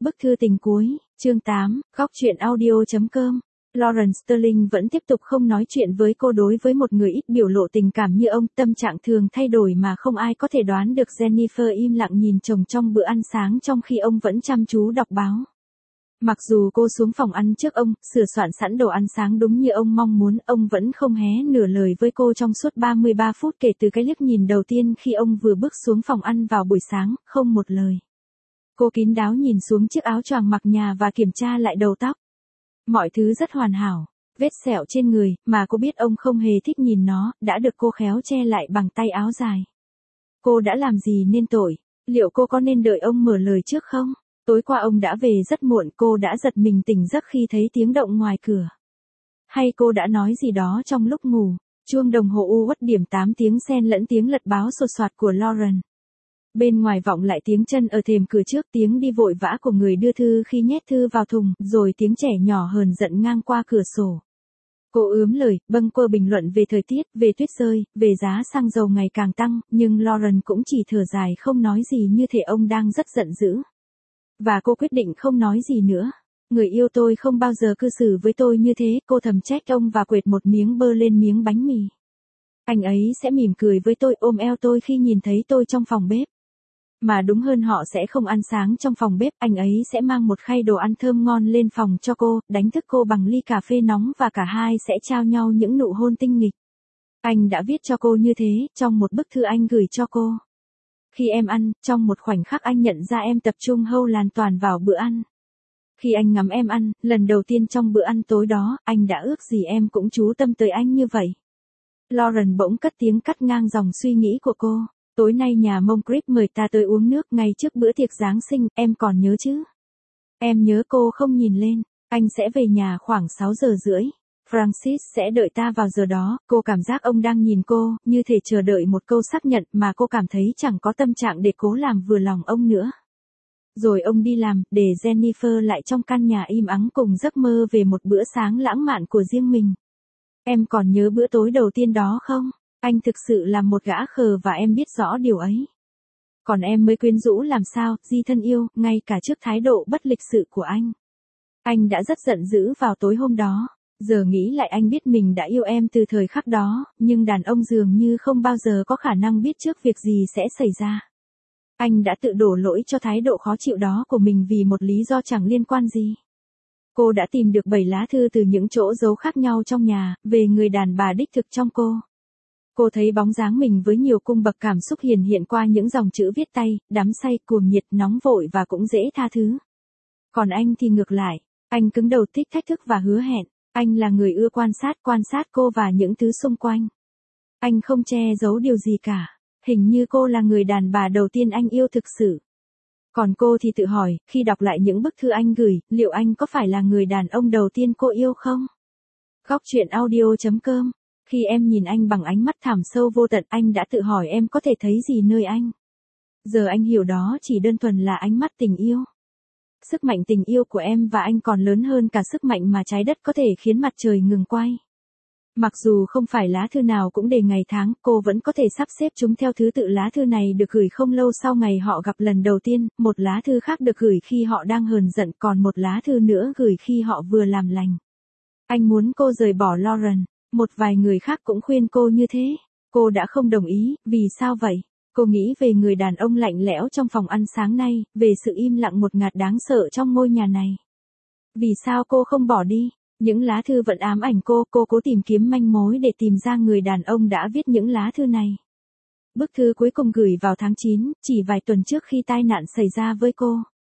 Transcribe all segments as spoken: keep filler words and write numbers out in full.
Bức thư tình cuối, chương tám, góc truyện audio.com. Lauren Sterling vẫn tiếp tục không nói chuyện với cô. Đối với một người ít biểu lộ tình cảm như ông, tâm trạng thường thay đổi mà không ai có thể đoán được. Jennifer im lặng nhìn chồng trong bữa ăn sáng trong khi ông vẫn chăm chú đọc báo. Mặc dù cô xuống phòng ăn trước ông, sửa soạn sẵn đồ ăn sáng đúng như ông mong muốn, ông vẫn không hé nửa lời với cô trong suốt ba mươi ba phút kể từ cái liếc nhìn đầu tiên khi ông vừa bước xuống phòng ăn vào buổi sáng, không một lời. Cô kín đáo nhìn xuống chiếc áo choàng mặc nhà và kiểm tra lại đầu tóc. Mọi thứ rất hoàn hảo, vết sẹo trên người, mà cô biết ông không hề thích nhìn nó, đã được cô khéo che lại bằng tay áo dài. Cô đã làm gì nên tội? Liệu cô có nên đợi ông mở lời trước không? Tối qua ông đã về rất muộn, cô đã giật mình tỉnh giấc khi thấy tiếng động ngoài cửa. Hay cô đã nói gì đó trong lúc ngủ? Chuông đồng hồ u uất điểm tám tiếng xen lẫn tiếng lật báo sột soạt của Lauren. Bên ngoài vọng lại tiếng chân ở thềm cửa trước, tiếng đi vội vã của người đưa thư khi nhét thư vào thùng, rồi tiếng trẻ nhỏ hờn giận ngang qua cửa sổ. Cô ướm lời, bâng quơ bình luận về thời tiết, về tuyết rơi, về giá xăng dầu ngày càng tăng, nhưng Lauren cũng chỉ thở dài không nói gì, như thể ông đang rất giận dữ. Và cô quyết định không nói gì nữa. Người yêu tôi không bao giờ cư xử với tôi như thế, cô thầm trách ông và quệt một miếng bơ lên miếng bánh mì. Anh ấy sẽ mỉm cười với tôi, ôm eo tôi khi nhìn thấy tôi trong phòng bếp. Mà đúng hơn, họ sẽ không ăn sáng trong phòng bếp, anh ấy sẽ mang một khay đồ ăn thơm ngon lên phòng cho cô, đánh thức cô bằng ly cà phê nóng và cả hai sẽ trao nhau những nụ hôn tinh nghịch. Anh đã viết cho cô như thế, trong một bức thư anh gửi cho cô. Khi em ăn, trong một khoảnh khắc anh nhận ra em tập trung hầu hoàn toàn vào bữa ăn. Khi anh ngắm em ăn, lần đầu tiên trong bữa ăn tối đó, anh đã ước gì em cũng chú tâm tới anh như vậy. Lauren bỗng cất tiếng cắt ngang dòng suy nghĩ của cô. Tối nay nhà Moncrief mời ta tới uống nước ngay trước bữa tiệc Giáng sinh, em còn nhớ chứ? Em nhớ. Cô không nhìn lên. Anh sẽ về nhà khoảng sáu giờ rưỡi. Francis sẽ đợi ta vào giờ đó. Cô cảm giác ông đang nhìn cô, như thể chờ đợi một câu xác nhận, mà cô cảm thấy chẳng có tâm trạng để cố làm vừa lòng ông nữa. Rồi ông đi làm, để Jennifer lại trong căn nhà im ắng cùng giấc mơ về một bữa sáng lãng mạn của riêng mình. Em còn nhớ bữa tối đầu tiên đó không? Anh thực sự là một gã khờ và em biết rõ điều ấy. Còn em mới quyến rũ làm sao, Di thân yêu, ngay cả trước thái độ bất lịch sự của anh. Anh đã rất giận dữ vào tối hôm đó. Giờ nghĩ lại, anh biết mình đã yêu em từ thời khắc đó, nhưng đàn ông dường như không bao giờ có khả năng biết trước việc gì sẽ xảy ra. Anh đã tự đổ lỗi cho thái độ khó chịu đó của mình vì một lý do chẳng liên quan gì. Cô đã tìm được bảy lá thư từ những chỗ giấu khác nhau trong nhà, về người đàn bà đích thực trong cô. Cô thấy bóng dáng mình với nhiều cung bậc cảm xúc hiển hiện qua những dòng chữ viết tay, đắm say, cuồng nhiệt, nóng vội và cũng dễ tha thứ. Còn anh thì ngược lại, anh cứng đầu, thích thách thức và hứa hẹn. Anh là người ưa quan sát, quan sát cô và những thứ xung quanh. Anh không che giấu điều gì cả. Hình như cô là người đàn bà đầu tiên anh yêu thực sự. Còn cô thì tự hỏi, khi đọc lại những bức thư anh gửi, liệu anh có phải là người đàn ông đầu tiên cô yêu không? Góc truyện audio.com. Khi em nhìn anh bằng ánh mắt thẳm sâu vô tận, anh đã tự hỏi em có thể thấy gì nơi anh. Giờ anh hiểu đó chỉ đơn thuần là ánh mắt tình yêu. Sức mạnh tình yêu của em và anh còn lớn hơn cả sức mạnh mà trái đất có thể khiến mặt trời ngừng quay. Mặc dù không phải lá thư nào cũng đề ngày tháng, cô vẫn có thể sắp xếp chúng theo thứ tự. Lá thư này được gửi không lâu sau ngày họ gặp lần đầu tiên, một lá thư khác được gửi khi họ đang hờn giận, còn một lá thư nữa gửi khi họ vừa làm lành. Anh muốn cô rời bỏ Lauren. Một vài người khác cũng khuyên cô như thế. Cô đã không đồng ý, vì sao vậy? Cô nghĩ về người đàn ông lạnh lẽo trong phòng ăn sáng nay, về sự im lặng ngột ngạt đáng sợ trong ngôi nhà này. Vì sao cô không bỏ đi? Những lá thư vẫn ám ảnh cô, cô cố tìm kiếm manh mối để tìm ra người đàn ông đã viết những lá thư này. Bức thư cuối cùng gửi vào tháng chín, chỉ vài tuần trước khi tai nạn xảy ra với cô.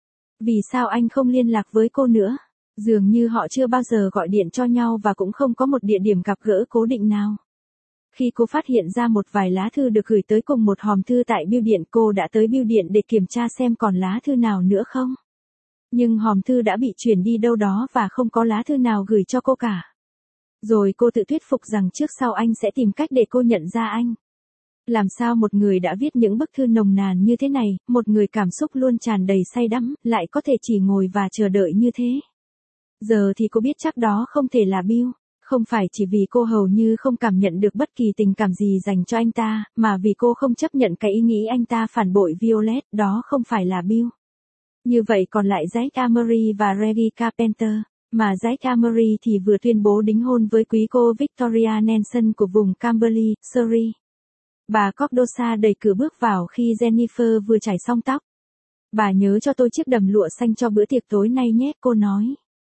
Vì sao anh không liên lạc với cô nữa? Dường như họ chưa bao giờ gọi điện cho nhau và cũng không có một địa điểm gặp gỡ cố định nào. Khi cô phát hiện ra một vài lá thư được gửi tới cùng một hòm thư tại bưu điện, cô đã tới bưu điện để kiểm tra xem còn lá thư nào nữa không. Nhưng hòm thư đã bị chuyển đi đâu đó và không có lá thư nào gửi cho cô cả. Rồi cô tự thuyết phục rằng trước sau anh sẽ tìm cách để cô nhận ra anh. Làm sao một người đã viết những bức thư nồng nàn như thế này, một người cảm xúc luôn tràn đầy say đắm, lại có thể chỉ ngồi và chờ đợi như thế? Giờ thì cô biết chắc đó không thể là Bill. Không phải chỉ vì cô hầu như không cảm nhận được bất kỳ tình cảm gì dành cho anh ta, mà vì cô không chấp nhận cái ý nghĩ anh ta phản bội Violet, đó không phải là Bill. Như vậy còn lại Zack Amory và Reggie Carpenter, mà Zack Amory thì vừa tuyên bố đính hôn với quý cô Victoria Nelson của vùng Camberley, Surrey. Bà Cordosa đẩy cửa bước vào khi Jennifer vừa chải xong tóc. Bà nhớ cho tôi chiếc đầm lụa xanh cho bữa tiệc tối nay nhé, cô nói.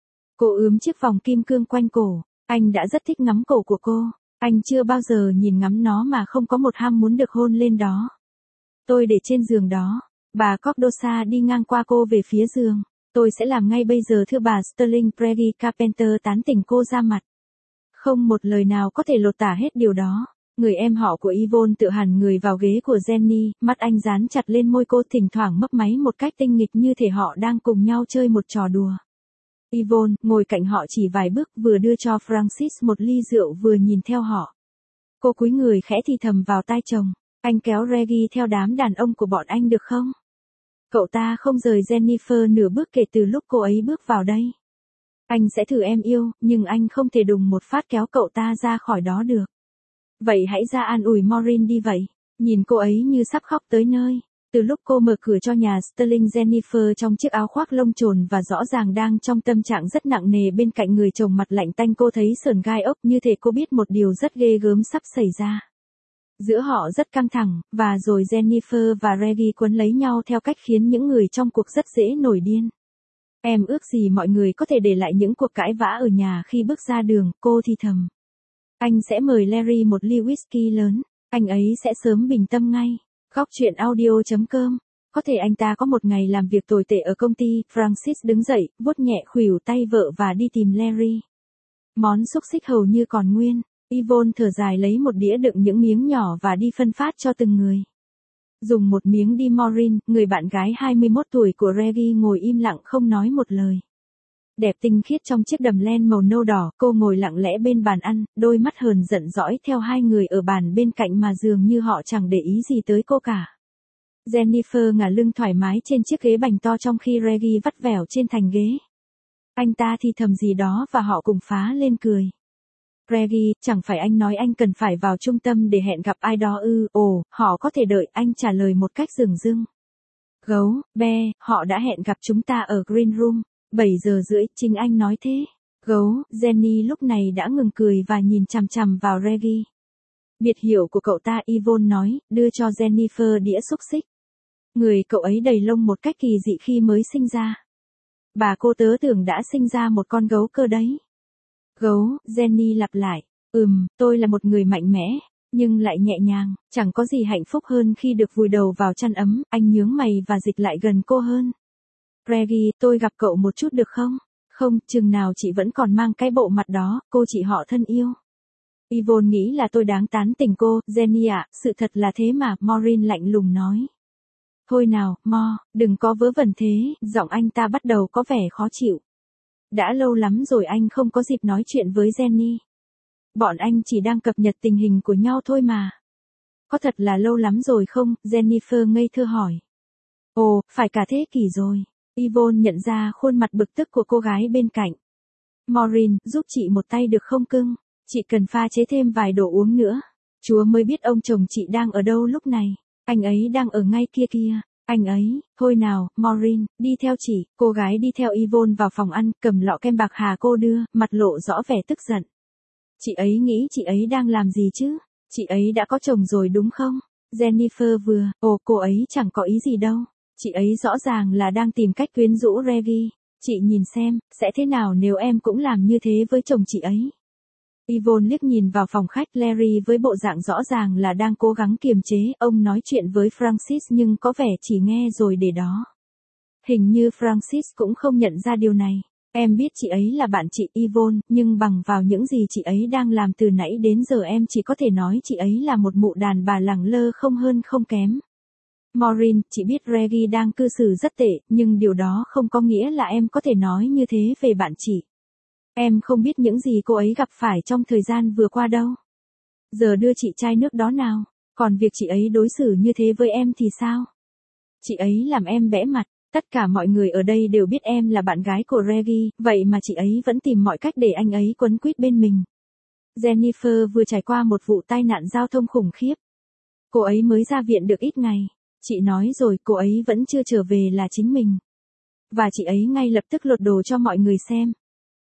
Cô ướm chiếc vòng kim cương quanh cổ, anh đã rất thích ngắm cổ của cô, anh chưa bao giờ nhìn ngắm nó mà không có một ham muốn được hôn lên đó. Tôi để trên giường đó, bà Cordosa đi ngang qua cô về phía giường. Tôi sẽ làm ngay bây giờ thưa bà Sterling. Reggie Carpenter tán tỉnh cô ra mặt. Không một lời nào có thể lột tả hết điều đó. Người em họ của Yvonne tựa hẳn người vào ghế của Jenny, mắt anh dán chặt lên môi cô, thỉnh thoảng mấp máy một cách tinh nghịch như thể họ đang cùng nhau chơi một trò đùa. Yvonne, ngồi cạnh họ chỉ vài bước, vừa đưa cho Francis một ly rượu vừa nhìn theo họ. Cô cúi người khẽ thì thầm vào tai chồng. Anh kéo Reggie theo đám đàn ông của bọn anh được không? Cậu ta không rời Jennifer nửa bước kể từ lúc cô ấy bước vào đây. Anh sẽ thử em yêu, nhưng anh không thể đùng một phát kéo cậu ta ra khỏi đó được. Vậy hãy ra an ủi Maureen đi vậy. Nhìn cô ấy như sắp khóc tới nơi. Từ lúc cô mở cửa cho nhà Sterling, Jennifer trong chiếc áo khoác lông chồn và rõ ràng đang trong tâm trạng rất nặng nề bên cạnh người chồng mặt lạnh tanh, cô thấy sởn gai ốc, như thể cô biết một điều rất ghê gớm sắp xảy ra. Giữa họ rất căng thẳng, và rồi Jennifer và Reggie quấn lấy nhau theo cách khiến những người trong cuộc rất dễ nổi điên. Em ước gì mọi người có thể để lại những cuộc cãi vã ở nhà khi bước ra đường, cô thì thầm. Anh sẽ mời Larry một ly whisky lớn, anh ấy sẽ sớm bình tâm ngay. Góc truyện audio chấm com. Có thể anh ta có một ngày làm việc tồi tệ ở công ty. Francis đứng dậy, vuốt nhẹ khuỷu tay vợ và đi tìm Larry. Món xúc xích hầu như còn nguyên. Yvonne thở dài lấy một đĩa đựng những miếng nhỏ và đi phân phát cho từng người. Dùng một miếng đi. Maureen, người bạn gái hai mươi mốt tuổi của Reggie, ngồi im lặng không nói một lời. Đẹp tinh khiết trong chiếc đầm len màu nâu đỏ, cô ngồi lặng lẽ bên bàn ăn, đôi mắt hờn giận dõi theo hai người ở bàn bên cạnh mà dường như họ chẳng để ý gì tới cô cả. Jennifer ngả lưng thoải mái trên chiếc ghế bành to trong khi Reggie vắt vẻo trên thành ghế. Anh ta thì thầm gì đó và họ cùng phá lên cười. Reggie, chẳng phải anh nói anh cần phải vào trung tâm để hẹn gặp ai đó ư? Ồ, họ có thể đợi, anh trả lời một cách dửng dưng. Gấu, be, họ đã hẹn gặp chúng ta ở Green Room, bảy giờ rưỡi, chính anh nói thế. Gấu, Jenny lúc này đã ngừng cười và nhìn chằm chằm vào Reggie. Biệt hiệu của cậu ta, Yvonne nói, đưa cho Jennifer đĩa xúc xích. Người cậu ấy đầy lông một cách kỳ dị khi mới sinh ra. Bà cô tớ tưởng đã sinh ra một con gấu cơ đấy. Gấu, Jenny lặp lại. Ừm, tôi là một người mạnh mẽ, nhưng lại nhẹ nhàng, chẳng có gì hạnh phúc hơn khi được vùi đầu vào chăn ấm. Anh nhướng mày và dịch lại gần cô hơn. Reggie, tôi gặp cậu một chút được không? Không, chừng nào chị vẫn còn mang cái bộ mặt đó, cô chị họ thân yêu. Yvonne nghĩ là tôi đáng tán tỉnh cô. Jenny ạ, sự thật là thế mà, Maureen lạnh lùng nói. Thôi nào, Mo, đừng có vớ vẩn thế, giọng anh ta bắt đầu có vẻ khó chịu. Đã lâu lắm rồi anh không có dịp nói chuyện với Jenny. Bọn anh chỉ đang cập nhật tình hình của nhau thôi mà. Có thật là lâu lắm rồi không? Jennifer ngây thơ hỏi. Ồ, phải cả thế kỷ rồi. Yvonne nhận ra khuôn mặt bực tức của cô gái bên cạnh. Maureen, giúp chị một tay được không cưng? Chị cần pha chế thêm vài đồ uống nữa. Chúa mới biết ông chồng chị đang ở đâu lúc này. Anh ấy đang ở ngay kia kia. Anh ấy, thôi nào, Maureen, đi theo chị. Cô gái đi theo Yvonne vào phòng ăn, cầm lọ kem bạc hà cô đưa, mặt lộ rõ vẻ tức giận. Chị ấy nghĩ chị ấy đang làm gì chứ? Chị ấy đã có chồng rồi đúng không? Jennifer vừa, ồ cô ấy chẳng có ý gì đâu. Chị ấy rõ ràng là đang tìm cách quyến rũ Reggie. Chị nhìn xem, sẽ thế nào nếu em cũng làm như thế với chồng chị ấy? Yvonne liếc nhìn vào phòng khách. Larry với bộ dạng rõ ràng là đang cố gắng kiềm chế, ông nói chuyện với Francis nhưng có vẻ chỉ nghe rồi để đó. Hình như Francis cũng không nhận ra điều này. Em biết chị ấy là bạn chị Yvonne, nhưng bằng vào những gì chị ấy đang làm từ nãy đến giờ em chỉ có thể nói chị ấy là một mụ đàn bà lẳng lơ không hơn không kém. Maureen, chị biết Reggie đang cư xử rất tệ, nhưng điều đó không có nghĩa là em có thể nói như thế về bạn chị. Em không biết những gì cô ấy gặp phải trong thời gian vừa qua đâu. Giờ đưa chị chai nước đó nào, còn việc chị ấy đối xử như thế với em thì sao? Chị ấy làm em bẽ mặt, tất cả mọi người ở đây đều biết em là bạn gái của Reggie, vậy mà chị ấy vẫn tìm mọi cách để anh ấy quấn quýt bên mình. Jennifer vừa trải qua một vụ tai nạn giao thông khủng khiếp. Cô ấy mới ra viện được ít ngày. Chị nói rồi, cô ấy vẫn chưa trở về là chính mình. Và chị ấy ngay lập tức lột đồ cho mọi người xem.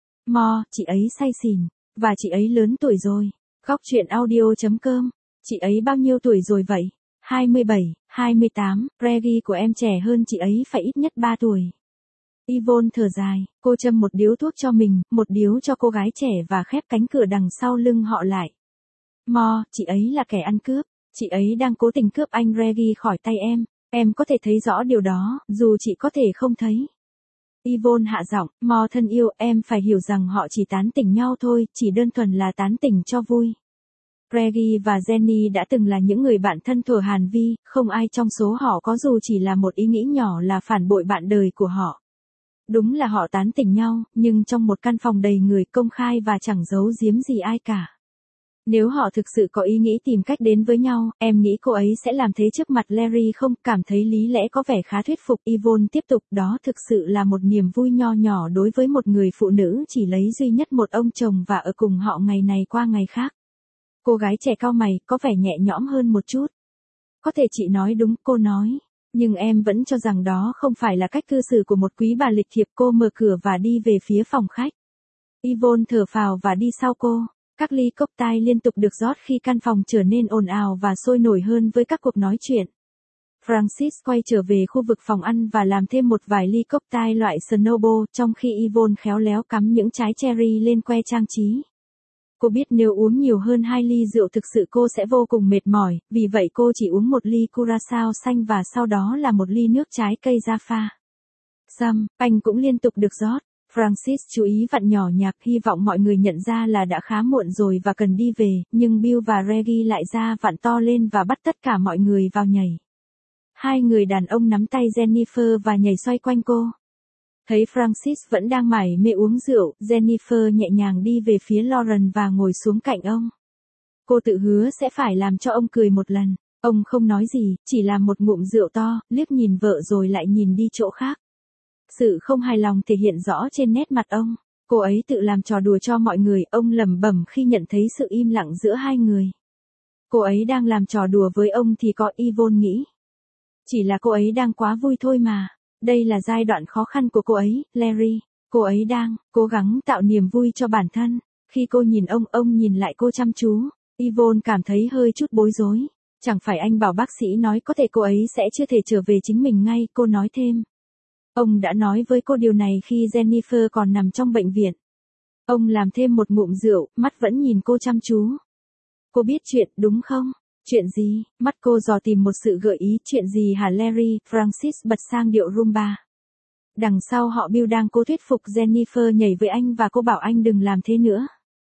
Mo, chị ấy say xỉn. Và chị ấy lớn tuổi rồi. Góc chuyện audio.com. Chị ấy bao nhiêu tuổi rồi vậy? hai mươi bảy, hai mươi tám, Reggie của em trẻ hơn chị ấy phải ít nhất ba tuổi. Yvonne thở dài, cô châm một điếu thuốc cho mình, một điếu cho cô gái trẻ và khép cánh cửa đằng sau lưng họ lại. Mo, chị ấy là kẻ ăn cướp. Chị ấy đang cố tình cướp anh Reggie khỏi tay em. Em có thể thấy rõ điều đó, dù chị có thể không thấy. Yvonne hạ giọng, Mo thân yêu, em phải hiểu rằng họ chỉ tán tỉnh nhau thôi, chỉ đơn thuần là tán tỉnh cho vui. Reggie và Jenny đã từng là những người bạn thân thuở Hàn Vi, không ai trong số họ có dù chỉ là một ý nghĩ nhỏ là phản bội bạn đời của họ. Đúng là họ tán tỉnh nhau, nhưng trong một căn phòng đầy người công khai và chẳng giấu giếm gì ai cả. Nếu họ thực sự có ý nghĩ tìm cách đến với nhau, em nghĩ cô ấy sẽ làm thế trước mặt Larry không? Cảm thấy lý lẽ có vẻ khá thuyết phục. Yvonne tiếp tục, đó thực sự là một niềm vui nho nhỏ đối với một người phụ nữ chỉ lấy duy nhất một ông chồng và ở cùng họ ngày này qua ngày khác. Cô gái trẻ cau mày, có vẻ nhẹ nhõm hơn một chút. Có thể chị nói đúng, cô nói. Nhưng em vẫn cho rằng đó không phải là cách cư xử của một quý bà lịch thiệp. Cô mở cửa và đi về phía phòng khách. Yvonne thở phào và đi sau cô. Các ly cocktail liên tục được rót khi căn phòng trở nên ồn ào và sôi nổi hơn với các cuộc nói chuyện. Francis quay trở về khu vực phòng ăn và làm thêm một vài ly cocktail loại Snowball, trong khi Yvonne khéo léo cắm những trái cherry lên que trang trí. Cô biết nếu uống nhiều hơn hai ly rượu thực sự cô sẽ vô cùng mệt mỏi, vì vậy cô chỉ uống một ly Curaçao xanh và sau đó là một ly nước trái cây Jaffa. Sam, anh cũng liên tục được rót. Francis chú ý vặn nhỏ nhạc, hy vọng mọi người nhận ra là đã khá muộn rồi và cần đi về, nhưng Bill và Reggie lại ra vặn to lên và bắt tất cả mọi người vào nhảy. Hai người đàn ông nắm tay Jennifer và nhảy xoay quanh cô. Thấy Francis vẫn đang mải mê uống rượu, Jennifer nhẹ nhàng đi về phía Lauren và ngồi xuống cạnh ông. Cô tự hứa sẽ phải làm cho ông cười một lần. Ông không nói gì, chỉ làm một ngụm rượu to, liếc nhìn vợ rồi lại nhìn đi chỗ khác. Sự không hài lòng thể hiện rõ trên nét mặt ông. Cô ấy tự làm trò đùa cho mọi người, ông lẩm bẩm khi nhận thấy sự im lặng giữa hai người. Cô ấy đang làm trò đùa với ông thì có, Yvonne nghĩ. Chỉ là cô ấy đang quá vui thôi mà. Đây là giai đoạn khó khăn của cô ấy, Larry. Cô ấy đang cố gắng tạo niềm vui cho bản thân. Khi cô nhìn ông, ông nhìn lại cô chăm chú. Yvonne cảm thấy hơi chút bối rối. Chẳng phải anh bảo bác sĩ nói có thể cô ấy sẽ chưa thể trở về chính mình ngay, cô nói thêm. Ông đã nói với cô điều này khi Jennifer còn nằm trong bệnh viện. Ông làm thêm một ngụm rượu, mắt vẫn nhìn cô chăm chú. Cô biết chuyện, đúng không? Chuyện gì? Mắt cô dò tìm một sự gợi ý. Chuyện gì hả Larry? Francis bật sang điệu rumba. Đằng sau họ Bill đang cố thuyết phục Jennifer nhảy với anh và cô bảo anh đừng làm thế nữa.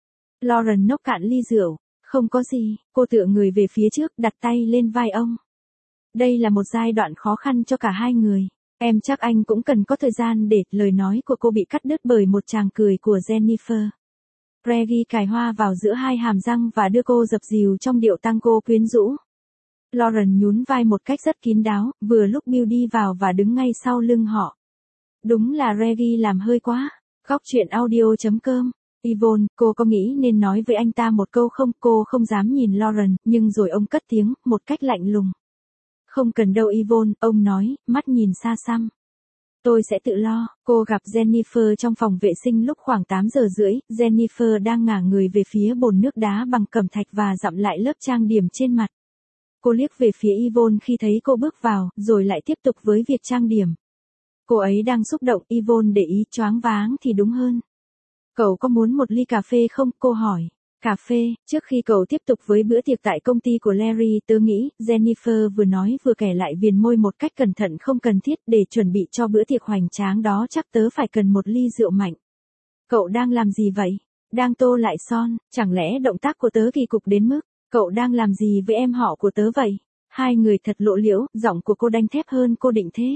Lauren nốc cạn ly rượu. Không có gì, cô tựa người về phía trước, đặt tay lên vai ông. Đây là một giai đoạn khó khăn cho cả hai người. Em chắc anh cũng cần có thời gian để, lời nói của cô bị cắt đứt bởi một tràng cười của Jennifer. Reggie cài hoa vào giữa hai hàm răng và đưa cô dập dìu trong điệu tango quyến rũ. Lauren nhún vai một cách rất kín đáo, vừa lúc Bill đi vào và đứng ngay sau lưng họ. Đúng là Reggie làm hơi quá. Góc chuyện audio.com. Yvonne, cô có nghĩ nên nói với anh ta một câu không? Cô không dám nhìn Lauren, nhưng rồi ông cất tiếng, một cách lạnh lùng. Không cần đâu Yvonne, ông nói, mắt nhìn xa xăm. Tôi sẽ tự lo. Cô gặp Jennifer trong phòng vệ sinh lúc khoảng tám giờ rưỡi, Jennifer đang ngả người về phía bồn nước đá bằng cẩm thạch và dặm lại lớp trang điểm trên mặt. Cô liếc về phía Yvonne khi thấy cô bước vào, rồi lại tiếp tục với việc trang điểm. Cô ấy đang xúc động, Yvonne để ý, choáng váng thì đúng hơn. Cậu có muốn một ly cà phê không? Cô hỏi. Cà phê, trước khi cậu tiếp tục với bữa tiệc tại công ty của Larry, tớ nghĩ, Jennifer vừa nói vừa kẻ lại viền môi một cách cẩn thận không cần thiết, để chuẩn bị cho bữa tiệc hoành tráng đó chắc tớ phải cần một ly rượu mạnh. Cậu đang làm gì vậy? Đang tô lại son, chẳng lẽ động tác của tớ kỳ cục đến mức, cậu đang làm gì với em họ của tớ vậy? Hai người thật lộ liễu, giọng của cô đanh thép hơn cô định thế.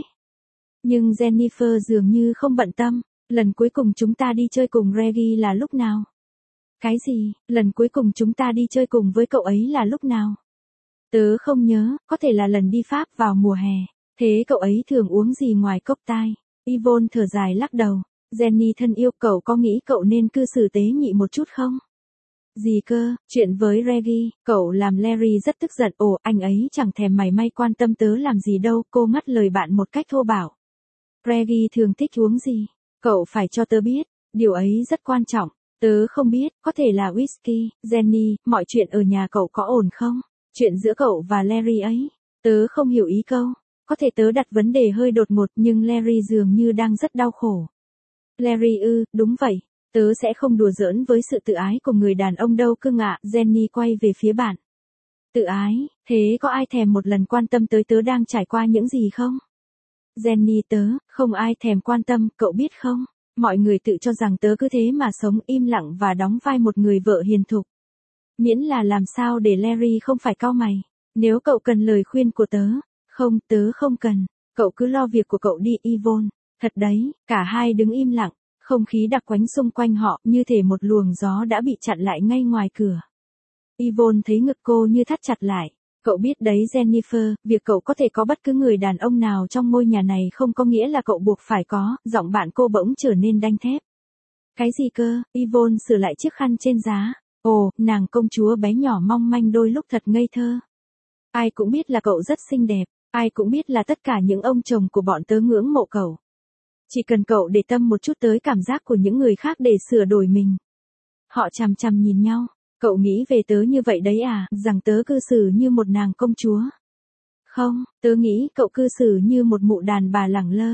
Nhưng Jennifer dường như không bận tâm, lần cuối cùng chúng ta đi chơi cùng Reggie là lúc nào? Cái gì, lần cuối cùng chúng ta đi chơi cùng với cậu ấy là lúc nào? Tớ không nhớ, có thể là lần đi Pháp vào mùa hè. Thế cậu ấy thường uống gì ngoài cocktail? Yvonne thở dài lắc đầu. Jenny thân yêu, cậu có nghĩ cậu nên cư xử tế nhị một chút không? Gì cơ, chuyện với Reggie, cậu làm Larry rất tức giận. Ồ, anh ấy chẳng thèm mảy may quan tâm tớ làm gì đâu, cô ngắt lời bạn một cách thô bạo. Reggie thường thích uống gì? Cậu phải cho tớ biết, điều ấy rất quan trọng. Tớ không biết, có thể là whisky. Jenny, mọi chuyện ở nhà cậu có ổn không? Chuyện giữa cậu và Larry ấy. Tớ không hiểu ý câu. Có thể tớ đặt vấn đề hơi đột ngột nhưng Larry dường như đang rất đau khổ. Larry ư, đúng vậy. Tớ sẽ không đùa giỡn với sự tự ái của người đàn ông đâu cưng ạ. Jenny quay về phía bạn. Tự ái, thế có ai thèm một lần quan tâm tới tớ đang trải qua những gì không? Jenny tớ, không ai thèm quan tâm, cậu biết không? Mọi người tự cho rằng tớ cứ thế mà sống im lặng và đóng vai một người vợ hiền thục. Miễn là làm sao để Larry không phải cau mày. Nếu cậu cần lời khuyên của tớ, không, tớ không cần. Cậu cứ lo việc của cậu đi Yvonne. Thật đấy, cả hai đứng im lặng, không khí đặc quánh xung quanh họ như thể một luồng gió đã bị chặn lại ngay ngoài cửa. Yvonne thấy ngực cô như thắt chặt lại. Cậu biết đấy Jennifer, việc cậu có thể có bất cứ người đàn ông nào trong ngôi nhà này không có nghĩa là cậu buộc phải có, giọng bạn cô bỗng trở nên đanh thép. Cái gì cơ? Yvonne sửa lại chiếc khăn trên giá. Ồ, nàng công chúa bé nhỏ mong manh đôi lúc thật ngây thơ. Ai cũng biết là cậu rất xinh đẹp, ai cũng biết là tất cả những ông chồng của bọn tớ ngưỡng mộ cậu. Chỉ cần cậu để tâm một chút tới cảm giác của những người khác để sửa đổi mình. Họ chằm chằm nhìn nhau. Cậu nghĩ về tớ như vậy đấy à, rằng tớ cư xử như một nàng công chúa. Không, tớ nghĩ cậu cư xử như một mụ đàn bà lẳng lơ.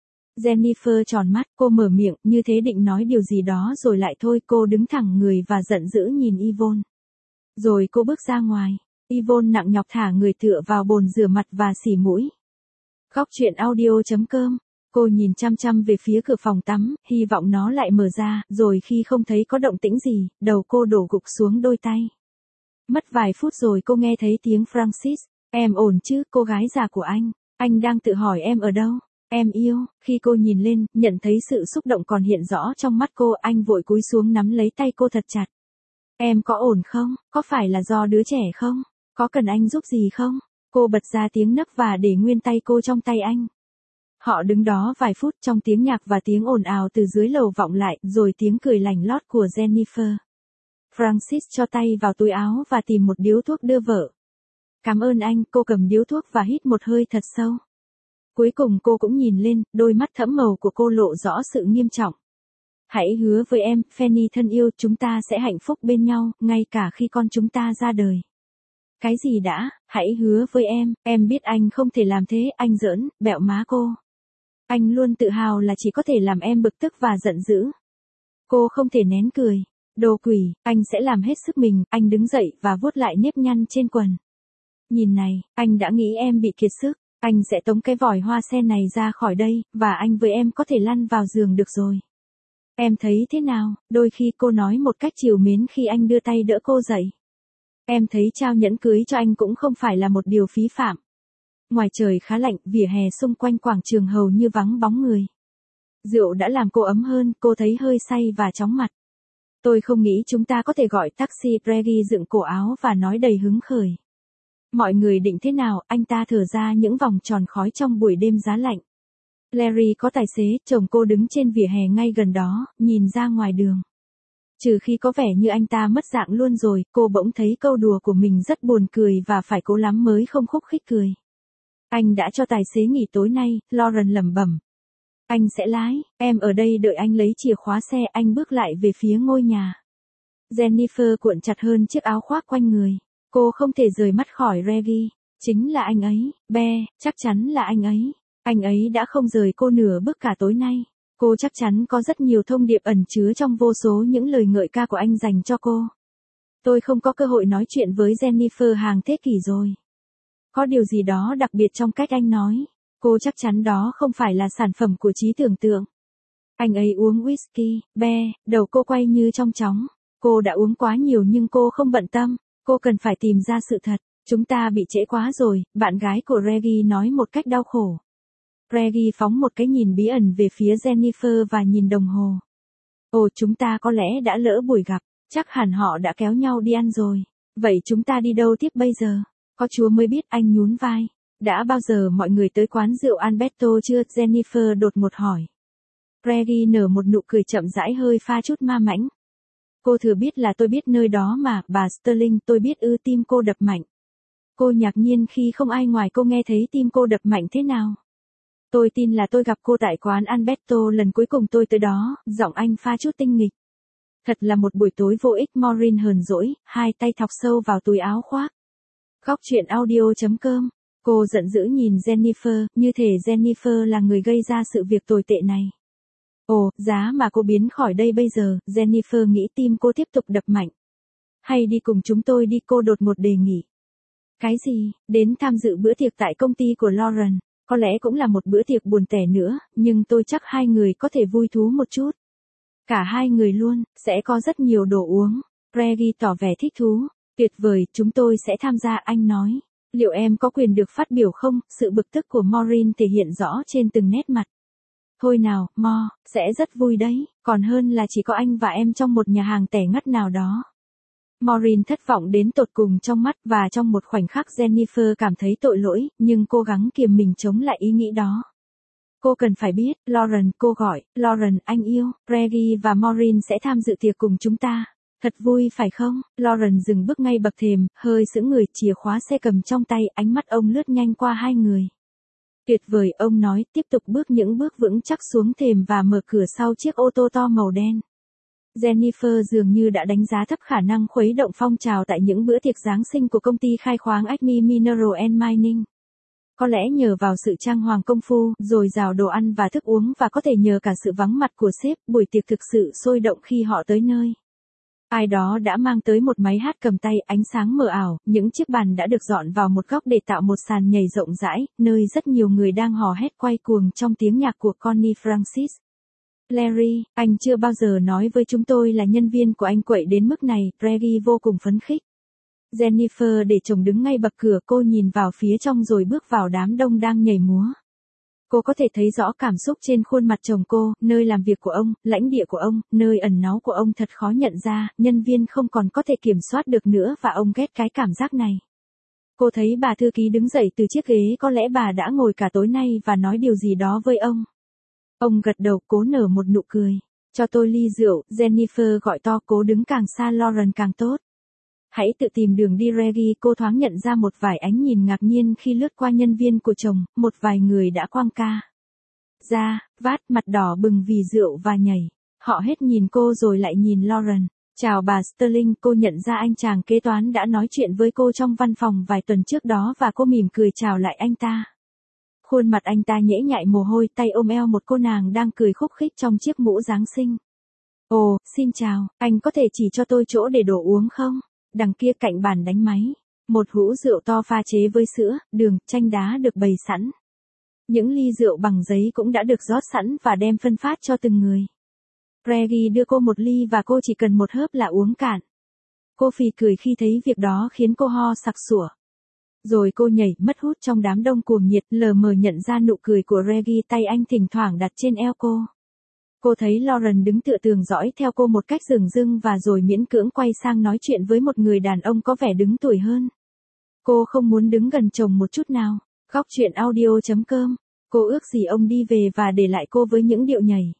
Jennifer tròn mắt, cô mở miệng, như thế định nói điều gì đó rồi lại thôi. Cô đứng thẳng người và giận dữ nhìn Yvonne. Rồi cô bước ra ngoài. Yvonne nặng nhọc thả người tựa vào bồn rửa mặt và xỉ mũi. Góc chuyện audio chấm com. Cô nhìn chăm chăm về phía cửa phòng tắm, hy vọng nó lại mở ra, rồi khi không thấy có động tĩnh gì, đầu cô đổ gục xuống đôi tay. Mất vài phút rồi cô nghe thấy tiếng Francis. Em ổn chứ, cô gái già của anh. Anh đang tự hỏi em ở đâu. Em yêu. Khi cô nhìn lên, nhận thấy sự xúc động còn hiện rõ trong mắt cô, anh vội cúi xuống nắm lấy tay cô thật chặt. Em có ổn không? Có phải là do đứa trẻ không? Có cần anh giúp gì không? Cô bật ra tiếng nấc và để nguyên tay cô trong tay anh. Họ đứng đó vài phút trong tiếng nhạc và tiếng ồn ào từ dưới lầu vọng lại, rồi tiếng cười lành lót của Jennifer. Francis cho tay vào túi áo và tìm một điếu thuốc đưa vợ. Cảm ơn anh, cô cầm điếu thuốc và hít một hơi thật sâu. Cuối cùng cô cũng nhìn lên, đôi mắt thẫm màu của cô lộ rõ sự nghiêm trọng. Hãy hứa với em, Fanny thân yêu, chúng ta sẽ hạnh phúc bên nhau, ngay cả khi con chúng ta ra đời. Cái gì đã, hãy hứa với em, em biết anh không thể làm thế, anh giỡn, bẹo má cô. Anh luôn tự hào là chỉ có thể làm em bực tức và giận dữ. Cô không thể nén cười. Đồ quỷ, anh sẽ làm hết sức mình, anh đứng dậy và vuốt lại nếp nhăn trên quần. Nhìn này, anh đã nghĩ em bị kiệt sức, anh sẽ tống cái vòi hoa sen này ra khỏi đây, và anh với em có thể lăn vào giường được rồi. Em thấy thế nào? Đôi khi cô nói một cách trìu mến khi anh đưa tay đỡ cô dậy. Em thấy trao nhẫn cưới cho anh cũng không phải là một điều phí phạm. Ngoài trời khá lạnh, vỉa hè xung quanh quảng trường hầu như vắng bóng người. Rượu đã làm cô ấm hơn, cô thấy hơi say và chóng mặt. Tôi không nghĩ chúng ta có thể gọi taxi. Reggie dựng cổ áo và nói đầy hứng khởi. Mọi người định thế nào, anh ta thở ra những vòng tròn khói trong buổi đêm giá lạnh. Larry có tài xế, chồng cô đứng trên vỉa hè ngay gần đó, nhìn ra ngoài đường. Trừ khi có vẻ như anh ta mất dạng luôn rồi, cô bỗng thấy câu đùa của mình rất buồn cười và phải cố lắm mới không khúc khích cười. Anh đã cho tài xế nghỉ tối nay, Lauren lẩm bẩm. Anh sẽ lái, em ở đây đợi anh lấy chìa khóa xe. Anh bước lại về phía ngôi nhà. Jennifer cuộn chặt hơn chiếc áo khoác quanh người. Cô không thể rời mắt khỏi Reggie. Chính là anh ấy, Be, chắc chắn là anh ấy. Anh ấy đã không rời cô nửa bước cả tối nay. Cô chắc chắn có rất nhiều thông điệp ẩn chứa trong vô số những lời ngợi ca của anh dành cho cô. Tôi không có cơ hội nói chuyện với Jennifer hàng thế kỷ rồi. Có điều gì đó đặc biệt trong cách anh nói. Cô chắc chắn đó không phải là sản phẩm của trí tưởng tượng. Anh ấy uống whisky. Be, đầu cô quay như trong chóng. Cô đã uống quá nhiều nhưng cô không bận tâm. Cô cần phải tìm ra sự thật. Chúng ta bị trễ quá rồi, bạn gái của Reggie nói một cách đau khổ. Reggie phóng một cái nhìn bí ẩn về phía Jennifer và nhìn đồng hồ. Ồ, chúng ta có lẽ đã lỡ buổi gặp. Chắc hẳn họ đã kéo nhau đi ăn rồi. Vậy chúng ta đi đâu tiếp bây giờ? Có Chúa mới biết, anh nhún vai. Đã bao giờ mọi người tới quán rượu Alberto chưa? Jennifer đột ngột hỏi. Reggie nở một nụ cười chậm rãi hơi pha chút ma mãnh. Cô thừa biết là tôi biết nơi đó mà, bà Sterling, tôi biết ư. Tim cô đập mạnh. Cô ngạc nhiên khi không ai ngoài cô nghe thấy tim cô đập mạnh thế nào. Tôi tin là tôi gặp cô tại quán Alberto lần cuối cùng tôi tới đó, giọng anh pha chút tinh nghịch. Thật là một buổi tối vô ích. Maureen hờn dỗi, hai tay thọc sâu vào túi áo khoác. Góc chuyện audio.com. Cô giận dữ nhìn Jennifer, như thể Jennifer là người gây ra sự việc tồi tệ này. Ồ, giá mà cô biến khỏi đây bây giờ, Jennifer nghĩ tim cô tiếp tục đập mạnh. Hay đi cùng chúng tôi đi, cô đột một đề nghị. Cái gì, đến tham dự bữa tiệc tại công ty của Lauren, có lẽ cũng là một bữa tiệc buồn tẻ nữa, nhưng tôi chắc hai người có thể vui thú một chút. Cả hai người luôn, sẽ có rất nhiều đồ uống. Reggie tỏ vẻ thích thú. Tuyệt vời, chúng tôi sẽ tham gia, anh nói. Liệu em có quyền được phát biểu không? Sự bực tức của Maureen thể hiện rõ trên từng nét mặt. Thôi nào, Mo, sẽ rất vui đấy, còn hơn là chỉ có anh và em trong một nhà hàng tẻ ngắt nào đó. Maureen thất vọng đến tột cùng trong mắt, và trong một khoảnh khắc Jennifer cảm thấy tội lỗi, nhưng cố gắng kiềm mình chống lại ý nghĩ đó. Cô cần phải biết, Lauren, cô gọi, Lauren, anh yêu, Reggie và Maureen sẽ tham dự tiệc cùng chúng ta. Thật vui phải không? Lauren dừng bước ngay bậc thềm, hơi sững người, chìa khóa xe cầm trong tay, ánh mắt ông lướt nhanh qua hai người. Tuyệt vời, ông nói, tiếp tục bước những bước vững chắc xuống thềm và mở cửa sau chiếc ô tô to màu đen. Jennifer dường như đã đánh giá thấp khả năng khuấy động phong trào tại những bữa tiệc Giáng sinh của công ty khai khoáng Acme Mineral and Mining. Có lẽ nhờ vào sự trang hoàng công phu, dồi dào đồ ăn và thức uống, và có thể nhờ cả sự vắng mặt của sếp, buổi tiệc thực sự sôi động khi họ tới nơi. Ai đó đã mang tới một máy hát cầm tay, ánh sáng mờ ảo, những chiếc bàn đã được dọn vào một góc để tạo một sàn nhảy rộng rãi, nơi rất nhiều người đang hò hét quay cuồng trong tiếng nhạc của Connie Francis. Larry, anh chưa bao giờ nói với chúng tôi là nhân viên của anh quậy đến mức này, Reggie vô cùng phấn khích. Jennifer để chồng đứng ngay bậc cửa, cô nhìn vào phía trong rồi bước vào đám đông đang nhảy múa. Cô có thể thấy rõ cảm xúc trên khuôn mặt chồng cô, nơi làm việc của ông, lãnh địa của ông, nơi ẩn náu của ông thật khó nhận ra, nhân viên không còn có thể kiểm soát được nữa và ông ghét cái cảm giác này. Cô thấy bà thư ký đứng dậy từ chiếc ghế, có lẽ bà đã ngồi cả tối nay và nói điều gì đó với ông. Ông gật đầu, cố nở một nụ cười. Cho tôi ly rượu, Jennifer gọi to, cố đứng càng xa Lauren càng tốt. Hãy tự tìm đường đi Reggie, cô thoáng nhận ra một vài ánh nhìn ngạc nhiên khi lướt qua nhân viên của chồng, một vài người đã quang ca ra, vát, mặt đỏ bừng vì rượu và nhảy. Họ hết nhìn cô rồi lại nhìn Lauren. Chào bà Sterling, cô nhận ra anh chàng kế toán đã nói chuyện với cô trong văn phòng vài tuần trước đó và cô mỉm cười chào lại anh ta. Khuôn mặt anh ta nhễ nhại mồ hôi, tay ôm eo một cô nàng đang cười khúc khích trong chiếc mũ Giáng sinh. Ồ, xin chào, anh có thể chỉ cho tôi chỗ để đồ uống không? Đằng kia cạnh bàn đánh máy, một hũ rượu to pha chế với sữa, đường, chanh đá được bày sẵn. Những ly rượu bằng giấy cũng đã được rót sẵn và đem phân phát cho từng người. Reggie đưa cô một ly và cô chỉ cần một hớp là uống cạn. Cô phì cười khi thấy việc đó khiến cô ho sặc sủa. Rồi cô nhảy mất hút trong đám đông cuồng nhiệt, lờ mờ nhận ra nụ cười của Reggie, tay anh thỉnh thoảng đặt trên eo cô. Cô thấy Lauren đứng tựa tường dõi theo cô một cách dửng dưng và rồi miễn cưỡng quay sang nói chuyện với một người đàn ông có vẻ đứng tuổi hơn. Cô không muốn đứng gần chồng một chút nào. Góc chuyện audio.com. Cô ước gì ông đi về và để lại cô với những điệu nhảy.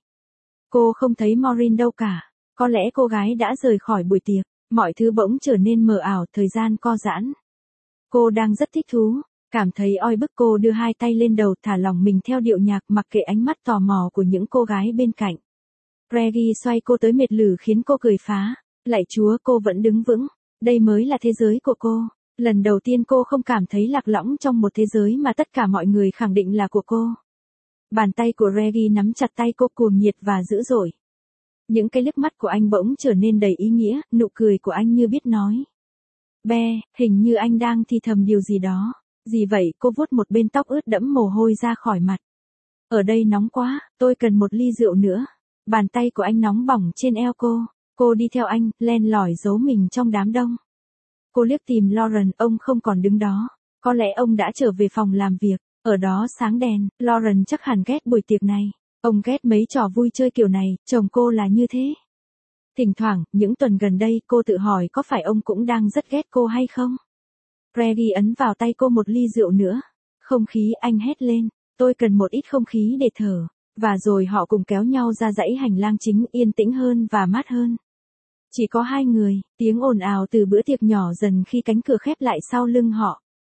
Cô không thấy Maureen đâu cả. Có lẽ cô gái đã rời khỏi buổi tiệc. Mọi thứ bỗng trở nên mờ ảo, thời gian co giãn. Cô đang rất thích thú. Cảm thấy oi bức, cô đưa hai tay lên đầu, thả lỏng mình theo điệu nhạc, mặc kệ ánh mắt tò mò của những cô gái bên cạnh. Reggie xoay cô tới mệt lử khiến cô cười phá. Lạy Chúa, cô vẫn đứng vững. Đây mới là thế giới của cô. Lần đầu tiên cô không cảm thấy lạc lõng trong một thế giới mà tất cả mọi người khẳng định là của cô. Bàn tay của Reggie nắm chặt tay cô cuồng nhiệt và dữ dội. Những cái liếc mắt của anh bỗng trở nên đầy ý nghĩa, nụ cười của anh như biết nói. Be, hình như anh đang thì thầm điều gì đó. Gì vậy? Cô vuốt một bên tóc ướt đẫm mồ hôi ra khỏi mặt. Ở đây nóng quá, tôi cần một ly rượu nữa. Bàn tay của anh nóng bỏng trên eo cô. Cô đi theo anh, len lỏi giấu mình trong đám đông. Cô liếc tìm Lauren, ông không còn đứng đó. Có lẽ ông đã trở về phòng làm việc. Ở đó sáng đèn, Lauren chắc hẳn ghét buổi tiệc này. Ông ghét mấy trò vui chơi kiểu này, chồng cô là như thế. Thỉnh thoảng, những tuần gần đây, cô tự hỏi có phải ông cũng đang rất ghét cô hay không? Reggie ấn vào tay cô một ly rượu nữa. Không khí, anh hét lên. Tôi cần một ít không khí để thở. Và rồi họ cùng kéo nhau ra dãy hành lang chính, yên tĩnh hơn và mát hơn. Chỉ có hai người, tiếng ồn ào từ bữa tiệc nhỏ dần khi cánh cửa khép lại sau lưng họ.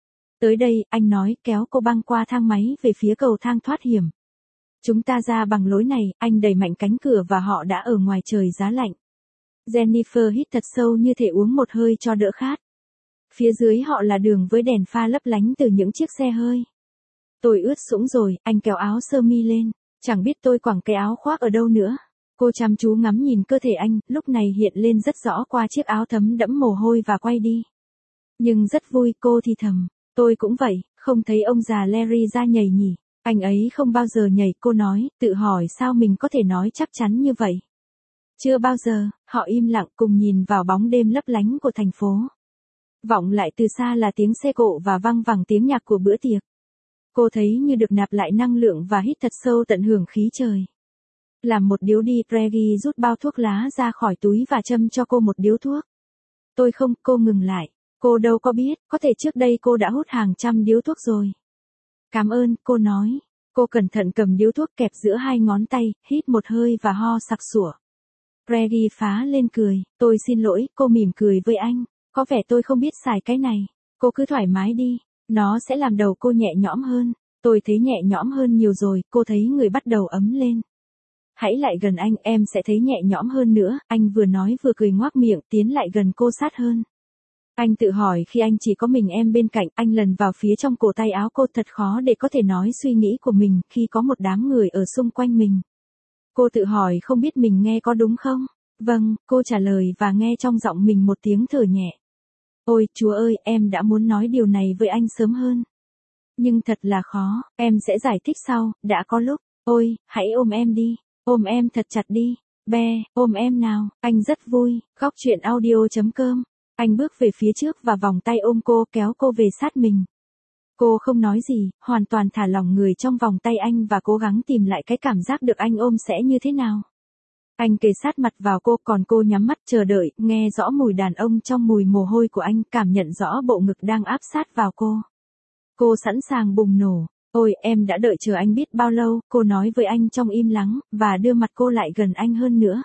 Tới đây, anh nói, kéo cô băng qua thang máy về phía cầu thang thoát hiểm. Chúng ta ra bằng lối này, anh đẩy mạnh cánh cửa và họ đã ở ngoài trời giá lạnh. Jennifer hít thật sâu như thể uống một hơi cho đỡ khát. Phía dưới họ là đường với đèn pha lấp lánh từ những chiếc xe hơi. Tôi ướt sũng rồi, anh kéo áo sơ mi lên. Chẳng biết tôi quẳng cái áo khoác ở đâu nữa. Cô chăm chú ngắm nhìn cơ thể anh, lúc này hiện lên rất rõ qua chiếc áo thấm đẫm mồ hôi và quay đi. Nhưng rất vui, cô thì thầm. Tôi cũng vậy, không thấy ông già Larry ra nhảy nhỉ. Anh ấy không bao giờ nhảy, cô nói, tự hỏi sao mình có thể nói chắc chắn như vậy. Chưa bao giờ, họ im lặng cùng nhìn vào bóng đêm lấp lánh của thành phố. Vọng lại từ xa là tiếng xe cộ và văng vẳng tiếng nhạc của bữa tiệc. Cô thấy như được nạp lại năng lượng và hít thật sâu tận hưởng khí trời. Làm một điếu đi, Reggie rút bao thuốc lá ra khỏi túi và châm cho cô một điếu thuốc. Tôi không, cô ngừng lại. Cô đâu có biết, có thể trước đây cô đã hút hàng trăm điếu thuốc rồi. Cảm ơn, cô nói. Cô cẩn thận cầm điếu thuốc kẹp giữa hai ngón tay, hít một hơi và ho sặc sủa. Reggie phá lên cười. Tôi xin lỗi, cô mỉm cười với anh. Có vẻ tôi không biết xài cái này. Cô cứ thoải mái đi. Nó sẽ làm đầu cô nhẹ nhõm hơn. Tôi thấy nhẹ nhõm hơn nhiều rồi, cô thấy người bắt đầu ấm lên. Hãy lại gần anh, em sẽ thấy nhẹ nhõm hơn nữa. Anh vừa nói vừa cười ngoác miệng, tiến lại gần cô sát hơn. Anh tự hỏi khi anh chỉ có mình em bên cạnh, anh lần vào phía trong cổ tay áo cô, thật khó để có thể nói suy nghĩ của mình khi có một đám người ở xung quanh mình. Cô tự hỏi không biết mình nghe có đúng không? Vâng, cô trả lời và nghe trong giọng mình một tiếng thở nhẹ. Ôi, Chúa ơi, em đã muốn nói điều này với anh sớm hơn. Nhưng thật là khó, em sẽ giải thích sau, đã có lúc. Ôi, hãy ôm em đi, ôm em thật chặt đi. Be, ôm em nào, anh rất vui. Góc truyện audio chấm com. Anh bước về phía trước và vòng tay ôm cô, kéo cô về sát mình. Cô không nói gì, hoàn toàn thả lỏng người trong vòng tay anh và cố gắng tìm lại cái cảm giác được anh ôm sẽ như thế nào. Anh kề sát mặt vào cô, còn cô nhắm mắt chờ đợi, nghe rõ mùi đàn ông trong mùi mồ hôi của anh, cảm nhận rõ bộ ngực đang áp sát vào cô. Cô sẵn sàng bùng nổ. Ôi, em đã đợi chờ anh biết bao lâu, cô nói với anh trong im lắng, và đưa mặt cô lại gần anh hơn nữa.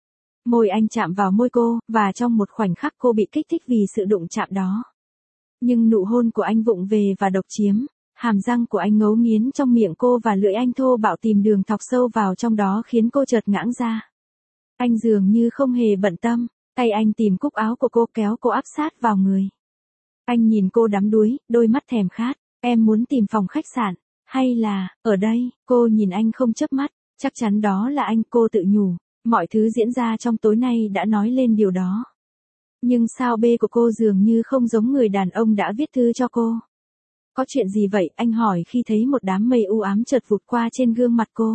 Môi anh chạm vào môi cô, và trong một khoảnh khắc cô bị kích thích vì sự đụng chạm đó. Nhưng nụ hôn của anh vụng về và độc chiếm, hàm răng của anh ngấu nghiến trong miệng cô và lưỡi anh thô bạo tìm đường thọc sâu vào trong đó khiến cô chợt ngãng ra. Anh dường như không hề bận tâm, tay anh tìm cúc áo của cô kéo cô áp sát vào người. Anh nhìn cô đắm đuối, đôi mắt thèm khát, em muốn tìm phòng khách sạn, hay là, ở đây, cô nhìn anh không chớp mắt, chắc chắn đó là anh, cô tự nhủ. Mọi thứ diễn ra trong tối nay đã nói lên điều đó. Nhưng sao bê của cô dường như không giống người đàn ông đã viết thư cho cô. Có chuyện gì vậy, anh hỏi khi thấy một đám mây u ám chợt vụt qua trên gương mặt cô.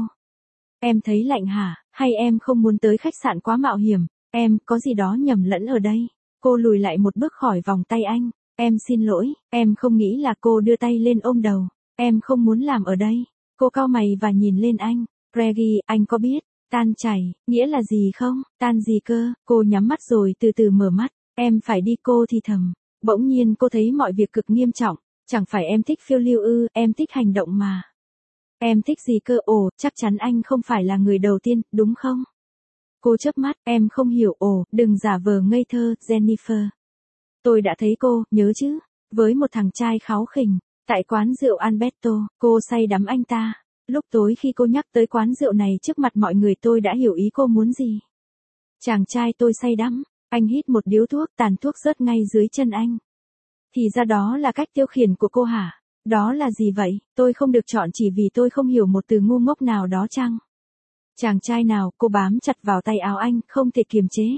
Em thấy lạnh hả, hay em không muốn tới khách sạn quá mạo hiểm, em, có gì đó nhầm lẫn ở đây. Cô lùi lại một bước khỏi vòng tay anh. Em xin lỗi, em không nghĩ là. Cô đưa tay lên ôm đầu. Em không muốn làm ở đây. Cô cau mày và nhìn lên anh. Reggie, anh có biết, tan chảy, nghĩa là gì không? Tan gì cơ? Cô nhắm mắt rồi từ từ mở mắt. Em phải đi, cô thì thầm. Bỗng nhiên cô thấy mọi việc cực nghiêm trọng. Chẳng phải em thích phiêu lưu ư, em thích hành động mà. Em thích gì cơ? Ồ, chắc chắn anh không phải là người đầu tiên, đúng không? Cô chớp mắt, em không hiểu. Ồ, đừng giả vờ ngây thơ, Jennifer. Tôi đã thấy cô, nhớ chứ? Với một thằng trai kháu khỉnh, tại quán rượu Alberto, cô say đắm anh ta. Lúc tối khi cô nhắc tới quán rượu này trước mặt mọi người tôi đã hiểu ý cô muốn gì. Chàng trai tôi say đắm, anh hít một điếu thuốc, tàn thuốc rớt ngay dưới chân anh. Thì ra đó là cách tiêu khiển của cô hả? Đó là gì vậy? Tôi không được chọn chỉ vì tôi không hiểu một từ ngu ngốc nào đó chăng? Chàng trai nào? Cô bám chặt vào tay áo anh, không thể kiềm chế.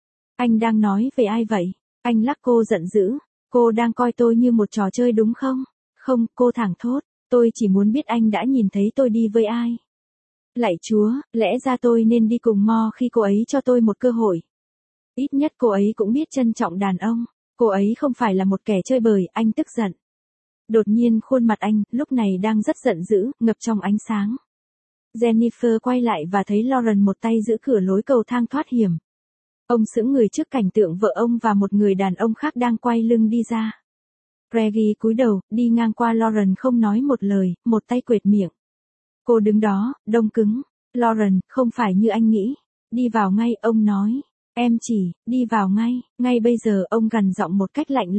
Anh đang nói về ai vậy? Anh lắc cô giận dữ. Cô đang coi tôi như một trò chơi đúng không? Không, cô thẳng thốt. Tôi chỉ muốn biết anh đã nhìn thấy tôi đi với ai. Lạy Chúa, lẽ ra tôi nên đi cùng Mo khi cô ấy cho tôi một cơ hội. Ít nhất cô ấy cũng biết trân trọng đàn ông. Cô ấy không phải là một kẻ chơi bời, anh tức giận. Đột nhiên khuôn mặt anh, lúc này đang rất giận dữ, ngập trong ánh sáng. Jennifer quay lại và thấy Lauren một tay giữ cửa lối cầu thang thoát hiểm. Ông sững người trước cảnh tượng vợ ông và một người đàn ông khác đang quay lưng đi ra. Reggie cúi đầu, đi ngang qua Lauren không nói một lời, một tay quệt miệng. Cô đứng đó, đông cứng. Lauren, không phải như anh nghĩ. Đi vào ngay, ông nói. Em chỉ, đi vào ngay, ngay bây giờ, ông gằn giọng một cách lạnh lùng.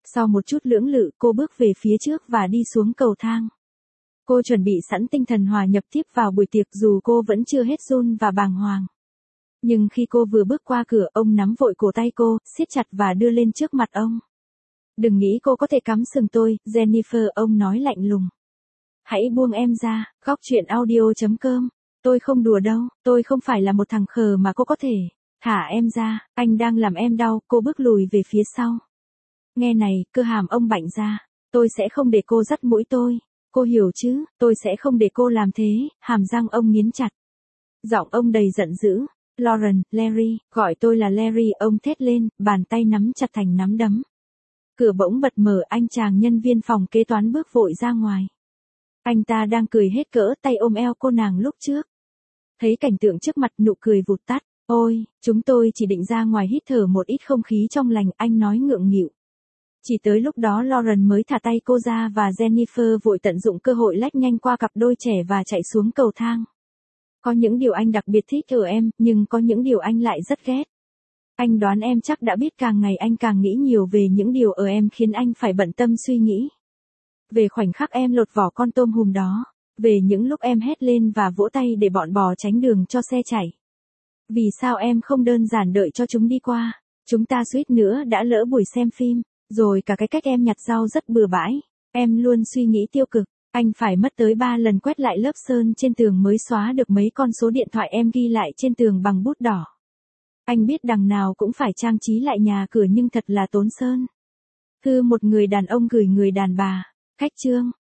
Sau một chút lưỡng lự, cô bước về phía trước và đi xuống cầu thang. Cô chuẩn bị sẵn tinh thần hòa nhập tiếp vào buổi tiệc dù cô vẫn chưa hết run và bàng hoàng. Nhưng khi cô vừa bước qua cửa, ông nắm vội cổ tay cô, siết chặt và đưa lên trước mặt ông. Đừng nghĩ cô có thể cắm sừng tôi, Jennifer, ông nói lạnh lùng. Hãy buông em ra. Góc truyện audio chấm com. Tôi không đùa đâu, tôi không phải là một thằng khờ mà cô có thể. Thả em ra, anh đang làm em đau. Cô bước lùi về phía sau. Nghe này, cơ hàm ông bạnh ra. Tôi sẽ không để cô dắt mũi tôi. Cô hiểu chứ, tôi sẽ không để cô làm thế. Hàm răng ông nghiến chặt. Giọng ông đầy giận dữ. Lauren, Larry, gọi tôi là Larry, ông thét lên, bàn tay nắm chặt thành nắm đấm. Cửa bỗng bật mở, anh chàng nhân viên phòng kế toán bước vội ra ngoài. Anh ta đang cười hết cỡ, tay ôm eo cô nàng lúc trước. Thấy cảnh tượng trước mặt, nụ cười vụt tắt. Ôi, chúng tôi chỉ định ra ngoài hít thở một ít không khí trong lành, anh nói ngượng nghịu. Chỉ tới lúc đó Lauren mới thả tay cô ra và Jennifer vội tận dụng cơ hội lách nhanh qua cặp đôi trẻ và chạy xuống cầu thang. Có những điều anh đặc biệt thích ở em, nhưng có những điều anh lại rất ghét. Anh đoán em chắc đã biết càng ngày anh càng nghĩ nhiều về những điều ở em khiến anh phải bận tâm suy nghĩ. Về khoảnh khắc em lột vỏ con tôm hùm đó. Về những lúc em hét lên và vỗ tay để bọn bò tránh đường cho xe chảy. Vì sao em không đơn giản đợi cho chúng đi qua? Chúng ta suýt nữa đã lỡ buổi xem phim. Rồi cả cái cách em nhặt rau rất bừa bãi. Em luôn suy nghĩ tiêu cực. Anh phải mất tới ba lần quét lại lớp sơn trên tường mới xóa được mấy con số điện thoại em ghi lại trên tường bằng bút đỏ. Anh biết đằng nào cũng phải trang trí lại nhà cửa nhưng thật là tốn sơn. Thư một người đàn ông gửi người đàn bà. Cách chương.